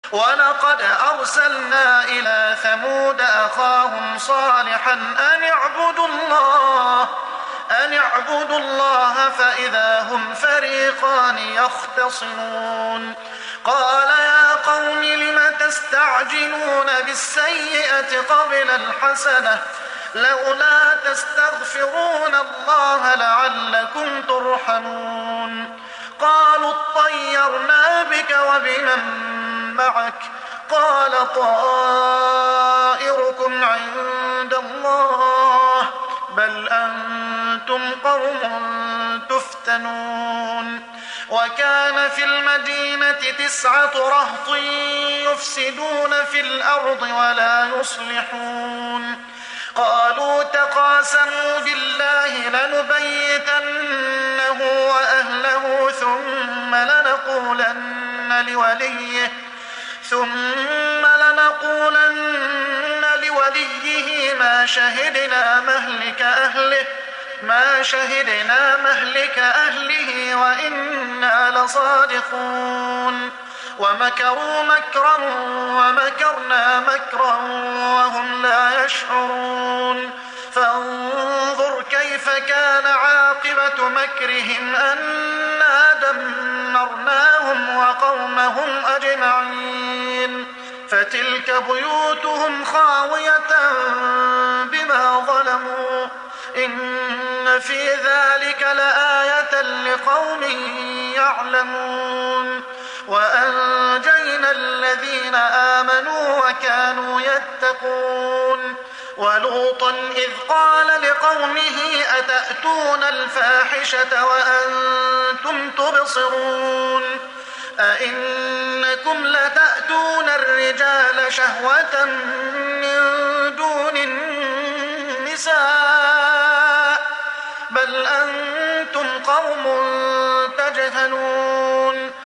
ولقد أرسلنا إلى ثمود أخاهم صالحا أن اعبدوا الله فإذا هم فريقان يختصمون. قال يا قوم لم تستعجلون بالسيئة قبل الحسنة لولا تستغفرون الله لعلكم ترحمون. قالوا اطيرنا بك وبمن معك قال طائركم عند الله بل أنتم قوم تفتنون. وكان في المدينة 9 رهط يفسدون في الأرض ولا يصلحون. قالوا تقاسموا بالله لنبيتنه وأهله ثم لنقولن لوليه ما شهدنا مهلك أهله وإنا لصادقون. ومكروا مكرا ومكرنا مكرا وهم لا يشعرون. فانظر كيف كان عاقبة مكرهم أنا دمرناهم وقومهم أجمعين. فتلك بيوتهم خاوية بما ظلموا إن في ذلك لآية لقوم يعلمون. وأنجينا الذين آمنوا وكانوا يتقون. ولوطا إذ قال لقومه أتأتون الفاحشة وأنتم تبصرون أئنكم لتأتون الرجال شهوة من دون النساء بل أنتم قوم تجهلون.